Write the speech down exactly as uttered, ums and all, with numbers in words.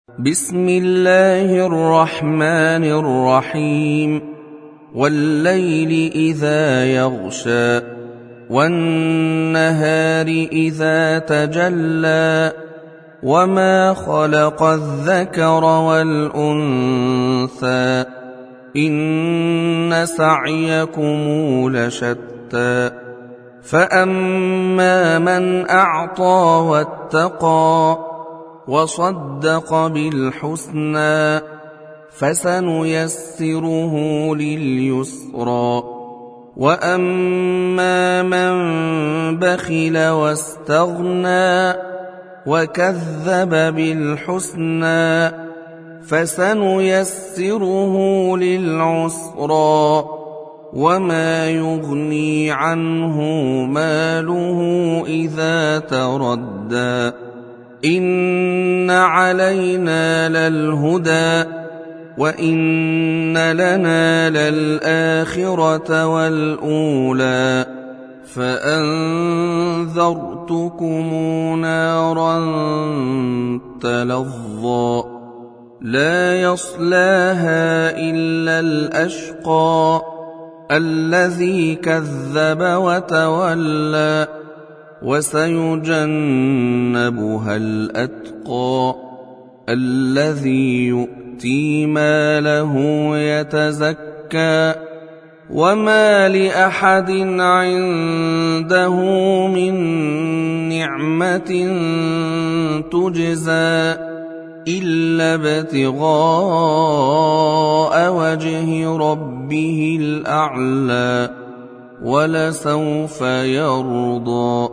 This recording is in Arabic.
بسم الله الرحمن الرحيم والليل إذا يغشى والنهار إذا تجلى وما خلق الذكر والأنثى إن سعيكم لشتى فأما من أعطى واتقى وصدق بالحسنى فسنيسره لليسرى وأما من بخل واستغنى وكذب بالحسنى فسنيسره للعسرى وما يغني عنه ماله إذا تردى إن علينا للهدى وإن لنا للآخرة والأولى فأنذرتكم نارا تلظى لا يصلاها إلا الأشقى الذي كذب وتولى وسيجنبها الأتقى الذي يؤتي ماله يتزكى وما لأحد عنده من نعمة تجزى إلا ابتغاء وجه ربه الأعلى ولسوف يرضى.